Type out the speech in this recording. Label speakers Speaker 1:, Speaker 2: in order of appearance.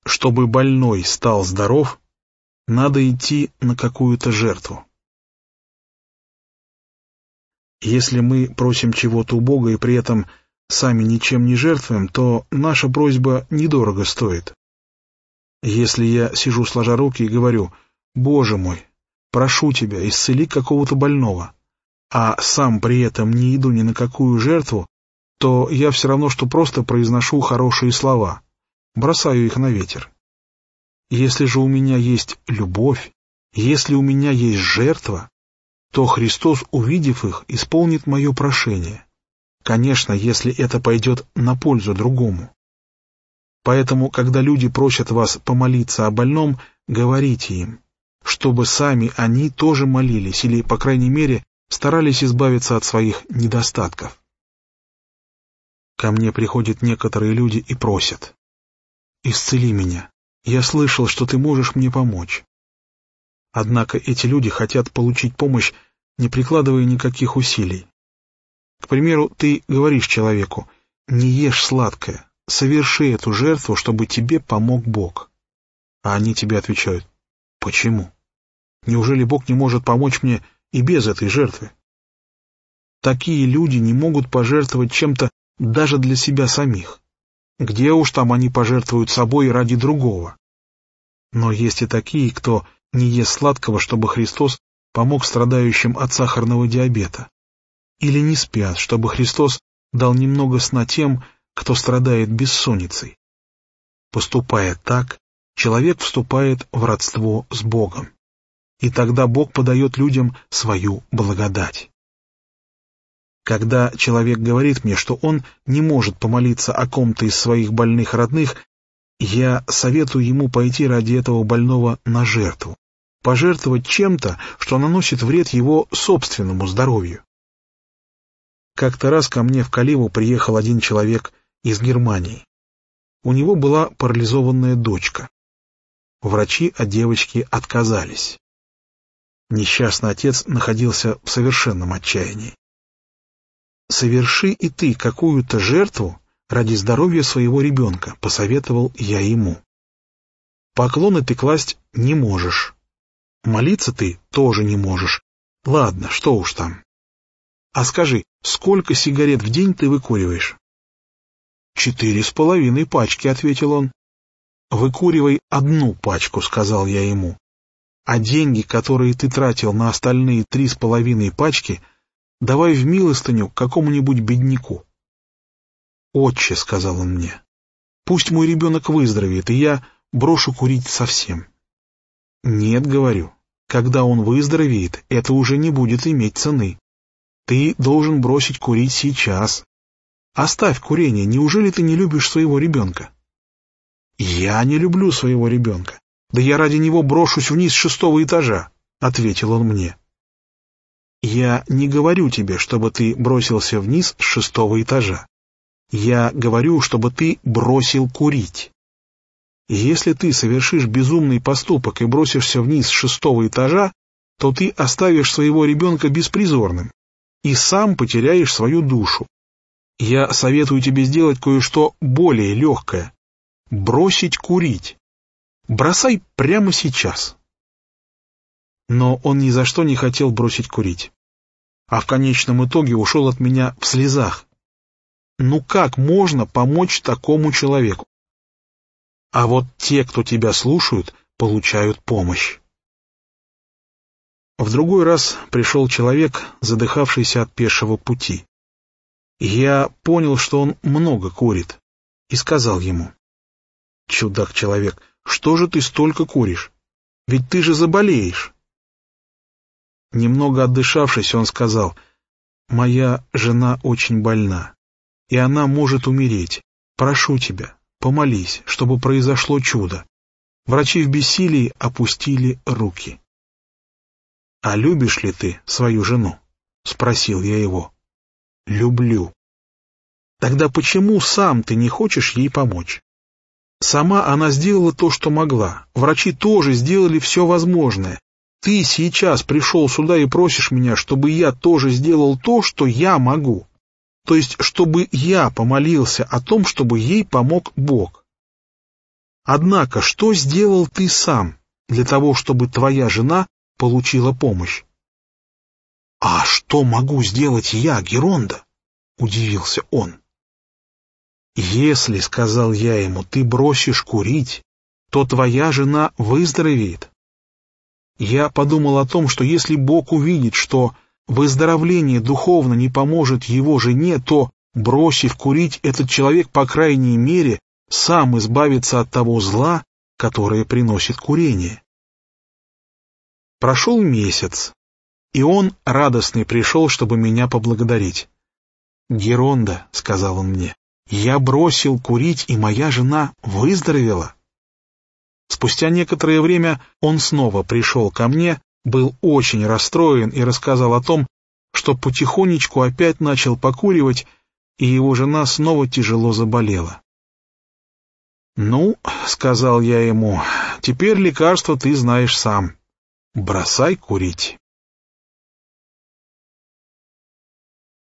Speaker 1: Чтобы больной стал здоров, надо идти на какую-то жертву. Если мы просим чего-то у Бога и при этом сами ничем не жертвуем, то наша просьба недорого стоит. Если я сижу сложа руки и говорю: «Боже мой, прошу Тебя, исцели какого-то больного», а сам при этом не иду ни на какую жертву, то я все равно, что просто произношу хорошие слова, бросаю их на ветер. Если же у меня есть любовь, если у меня есть жертва, то Христос, увидев их, исполнит мое прошение. Конечно, если это пойдет на пользу другому. Поэтому, когда люди просят вас помолиться о больном, говорите им, чтобы сами они тоже молились или, по крайней мере, старались избавиться от своих недостатков. Ко мне приходят некоторые люди и просят: «Исцели меня, я слышал, что ты можешь мне помочь». Однако эти люди хотят получить помощь, не прикладывая никаких усилий. К примеру, ты говоришь человеку: «Не ешь сладкое, соверши эту жертву, чтобы тебе помог Бог». А они тебе отвечают: «Почему? Неужели Бог не может помочь мне и без этой жертвы?» Такие люди не могут пожертвовать чем-то даже для себя самих. Где уж там они пожертвуют собой ради другого? Но есть и такие, кто не ест сладкого, чтобы Христос помог страдающим от сахарного диабета. Или не спят, чтобы Христос дал немного сна тем, кто страдает бессонницей. Поступая так, человек вступает в родство с Богом. И тогда Бог подает людям свою благодать. Когда человек говорит мне, что он не может помолиться о ком-то из своих больных родных, я советую ему пойти ради этого больного на жертву, пожертвовать чем-то, что наносит вред его собственному здоровью. Как-то раз ко мне в Каливу приехал один человек из Германии. У него была парализованная дочка. Врачи от девочки отказались. Несчастный отец находился в совершенном отчаянии. «Соверши и ты какую-то жертву ради здоровья своего ребенка», — посоветовал я ему. «Поклоны ты класть не можешь. Молиться ты тоже не можешь. Ладно, что уж там. А скажи, сколько сигарет в день ты выкуриваешь?» 4,5 пачки, — ответил он. «Выкуривай 1 пачку, — сказал я ему. А деньги, которые ты тратил на остальные 3,5 пачки, давай в милостыню какому-нибудь бедняку». «Отче, — сказал он мне, — пусть мой ребенок выздоровеет, и я брошу курить совсем». «Нет, — говорю, — когда он выздоровеет, это уже не будет иметь цены. Ты должен бросить курить сейчас. Оставь курение, неужели ты не любишь своего ребенка?» «Я не люблю своего ребенка. Да я ради него брошусь вниз с 6-го этажа», — ответил он мне. «Я не говорю тебе, чтобы ты бросился вниз с 6-го этажа. Я говорю, чтобы ты бросил курить. Если ты совершишь безумный поступок и бросишься вниз с 6-го этажа, то ты оставишь своего ребенка беспризорным и сам потеряешь свою душу. Я советую тебе сделать кое-что более легкое — бросить курить. Бросай прямо сейчас». Но он ни за что не хотел бросить курить, а в конечном итоге ушел от меня в слезах. Ну как можно помочь такому человеку? А вот те, кто тебя слушают, получают помощь. В другой раз пришел человек, задыхавшийся от пешего пути. Я понял, что он много курит, и сказал ему: «Чудак-человек, что же ты столько куришь? Ведь ты же заболеешь». Немного отдышавшись, он сказал: «Моя жена очень больна, и она может умереть. Прошу тебя, помолись, чтобы произошло чудо». Врачи в бессилии опустили руки. «А любишь ли ты свою жену?» — спросил я его. «Люблю». «Тогда почему сам ты не хочешь ей помочь? Сама она сделала то, что могла. Врачи тоже сделали все возможное. Ты сейчас пришел сюда и просишь меня, чтобы я тоже сделал то, что я могу. То есть, чтобы я помолился о том, чтобы ей помог Бог. Однако, что сделал ты сам для того, чтобы твоя жена получила помощь? — А что могу сделать я, Геронда? — удивился он. — Если, — сказал я ему, — ты бросишь курить, то твоя жена выздоровеет. Я подумал о том, что если Бог увидит, что выздоровление духовно не поможет его жене, то, бросив курить, этот человек, по крайней мере, сам избавится от того зла, которое приносит курение. Прошел месяц, и он, радостный, пришел, чтобы меня поблагодарить. «Геронда», — сказал он мне, — «я бросил курить, и моя жена выздоровела». Спустя некоторое время он снова пришел ко мне, был очень расстроен и рассказал о том, что потихонечку опять начал покуривать, и его жена снова тяжело заболела. «Ну, — сказал я ему, — теперь лекарство ты знаешь сам. Бросай курить».